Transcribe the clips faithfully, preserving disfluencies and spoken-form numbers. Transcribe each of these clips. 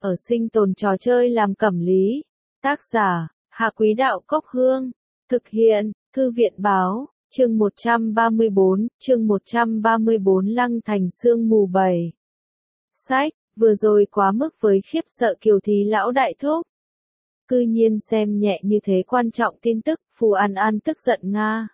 ở sinh tồn trò chơi làm cẩm lý. Tác giả, Hạ Quý Đạo Cốc Hương. Thực hiện, Thư viện Báo, chương một trăm ba mươi bốn, chương một trăm ba mươi bốn Lăng Thành sương mù bảy. Sách, vừa rồi quá mức với khiếp sợ Kiều Thí lão đại thúc. Cư nhiên xem nhẹ như thế quan trọng tin tức, Phù An An tức giận Nga.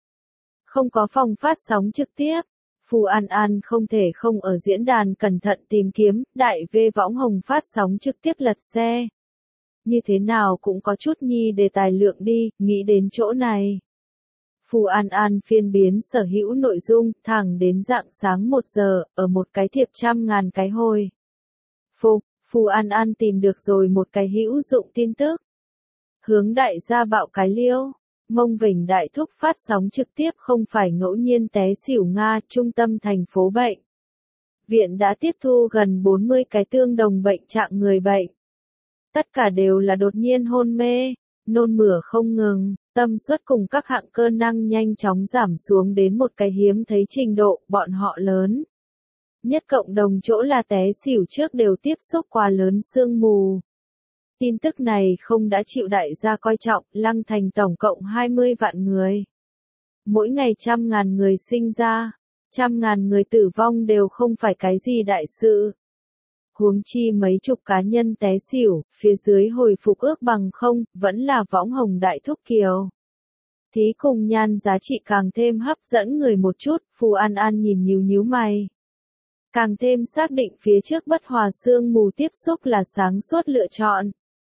Không có phòng phát sóng trực tiếp. Phù An An không thể không ở diễn đàn cẩn thận tìm kiếm, đại vê võng hồng phát sóng trực tiếp lật xe. Như thế nào cũng có chút nhi đề tài lượng đi, nghĩ đến chỗ này. Phù An An phiên biến sở hữu nội dung, thẳng đến rạng sáng một giờ, ở một cái thiệp trăm ngàn cái hồi. Phục, Phù An An tìm được rồi một cái hữu dụng tin tức. Hướng đại gia bạo cái liêu. Mông Vỉnh đại thúc phát sóng trực tiếp không phải ngẫu nhiên té xỉu Nga, trung tâm thành phố bệnh viện đã tiếp thu gần bốn mươi cái tương đồng bệnh trạng người bệnh. Tất cả đều là đột nhiên hôn mê, nôn mửa không ngừng, tâm suất cùng các hạng cơ năng nhanh chóng giảm xuống đến một cái hiếm thấy trình độ, bọn họ lớn nhất cộng đồng chỗ là té xỉu trước đều tiếp xúc quá lớn sương mù. Tin tức này không đã chịu đại gia coi trọng, Lăng Thành tổng cộng hai mươi vạn người. Mỗi ngày trăm ngàn người sinh ra, trăm ngàn người tử vong đều không phải cái gì đại sự. Huống chi mấy chục cá nhân té xỉu, phía dưới hồi phục ước bằng không, vẫn là võng hồng đại thúc Kiều. Thí cùng nhan giá trị càng thêm hấp dẫn người một chút, Phù An An nhìn nhíu nhíu mày. Càng thêm xác định phía trước bất hòa sương mù tiếp xúc là sáng suốt lựa chọn.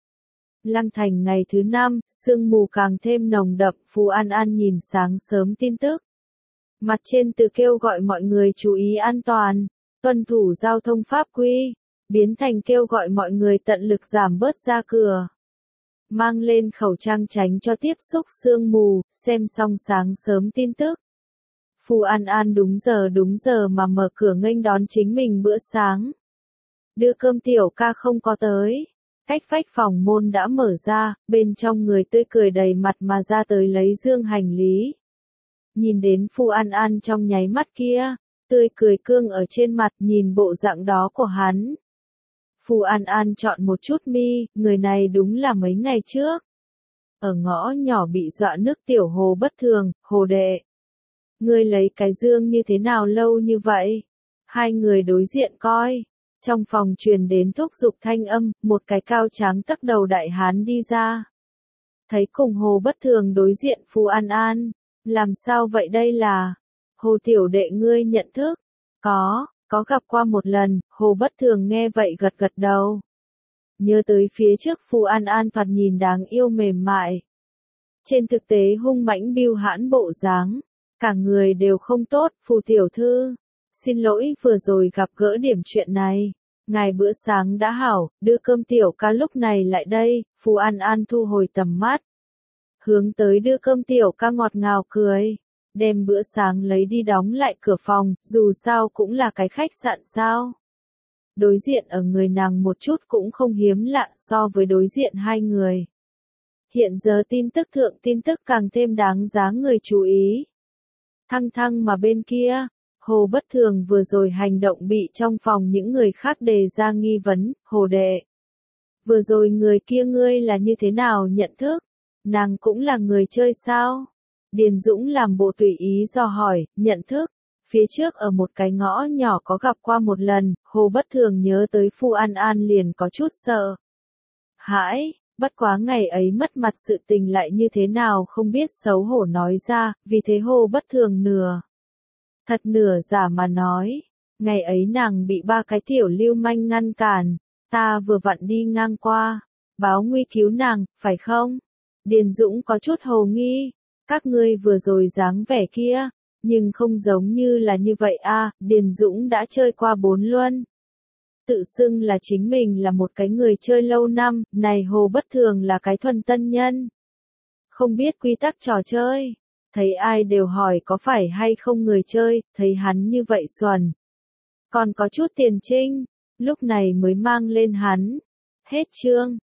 Lăng Thành ngày thứ năm, sương mù càng thêm nồng đậm, Phù An An nhìn sáng sớm tin tức. Mặt trên từ kêu gọi mọi người chú ý an toàn, tuân thủ giao thông pháp quy, biến thành kêu gọi mọi người tận lực giảm bớt ra cửa. Mang lên khẩu trang tránh cho tiếp xúc sương mù, xem xong sáng sớm tin tức. Phù An An đúng giờ đúng giờ mà mở cửa nghênh đón chính mình bữa sáng. Đưa cơm tiểu ca không có tới. Cách vách phòng môn đã mở ra, bên trong người tươi cười đầy mặt mà ra tới lấy dương hành lý. Nhìn đến Phù An An trong nháy mắt kia, tươi cười cương ở trên mặt nhìn bộ dạng đó của hắn. Phù An An chọn một chút mi, người này đúng là mấy ngày trước. Ở ngõ nhỏ bị dọa nước tiểu Hồ bất thường, Hồ đệ. Ngươi lấy cái dương như thế nào lâu như vậy? Hai người đối diện coi. Trong phòng truyền đến thúc giục thanh âm, một cái cao tráng tấc đầu đại hán đi ra. Thấy cùng Hồ bất thường đối diện Phù An An. Làm sao vậy đây là? Hồ tiểu đệ ngươi nhận thức? Có, có gặp qua một lần, Hồ bất thường nghe vậy gật gật đầu. Nhớ tới phía trước Phù An An thoạt nhìn đáng yêu mềm mại. Trên thực tế hung mãnh biêu hãn bộ dáng. Cả người đều không tốt, Phù tiểu thư. Xin lỗi vừa rồi gặp gỡ điểm chuyện này. Ngài bữa sáng đã hảo, đưa cơm tiểu ca lúc này lại đây, Phù An An thu hồi tầm mắt. Hướng tới đưa cơm tiểu ca ngọt ngào cười. Đem bữa sáng lấy đi đóng lại cửa phòng, dù sao cũng là cái khách sạn sao. Đối diện ở người nàng một chút cũng không hiếm lạ so với đối diện hai người. Hiện giờ tin tức thượng tin tức càng thêm đáng giá người chú ý. Thăng thăng mà bên kia. Hồ bất thường vừa rồi hành động bị trong phòng những người khác đề ra nghi vấn, Hồ đệ. Vừa rồi người kia ngươi là như thế nào nhận thức? Nàng cũng là người chơi sao? Điền Dũng làm bộ tùy ý do hỏi, nhận thức. Phía trước ở một cái ngõ nhỏ có gặp qua một lần, Hồ bất thường nhớ tới Phù An An liền có chút sợ. Hãi, bất quá ngày ấy mất mặt sự tình lại như thế nào không biết xấu hổ nói ra, vì thế Hồ bất thường nửa. Thật nửa giả mà nói, ngày ấy nàng bị ba cái tiểu lưu manh ngăn cản, ta vừa vặn đi ngang qua, báo nguy cứu nàng, phải không? Điền Dũng có chút hồ nghi, các ngươi vừa rồi dáng vẻ kia, nhưng không giống như là như vậy a. À, Điền Dũng đã chơi qua bốn luân. Tự xưng là chính mình là một cái người chơi lâu năm, này Hồ bất thường là cái thuần tân nhân. Không biết quy tắc trò chơi. Thấy ai đều hỏi có phải hay không người chơi, thấy hắn như vậy xuẩn. Còn có chút tiền trinh, lúc này mới mang lên hắn. Hết chương.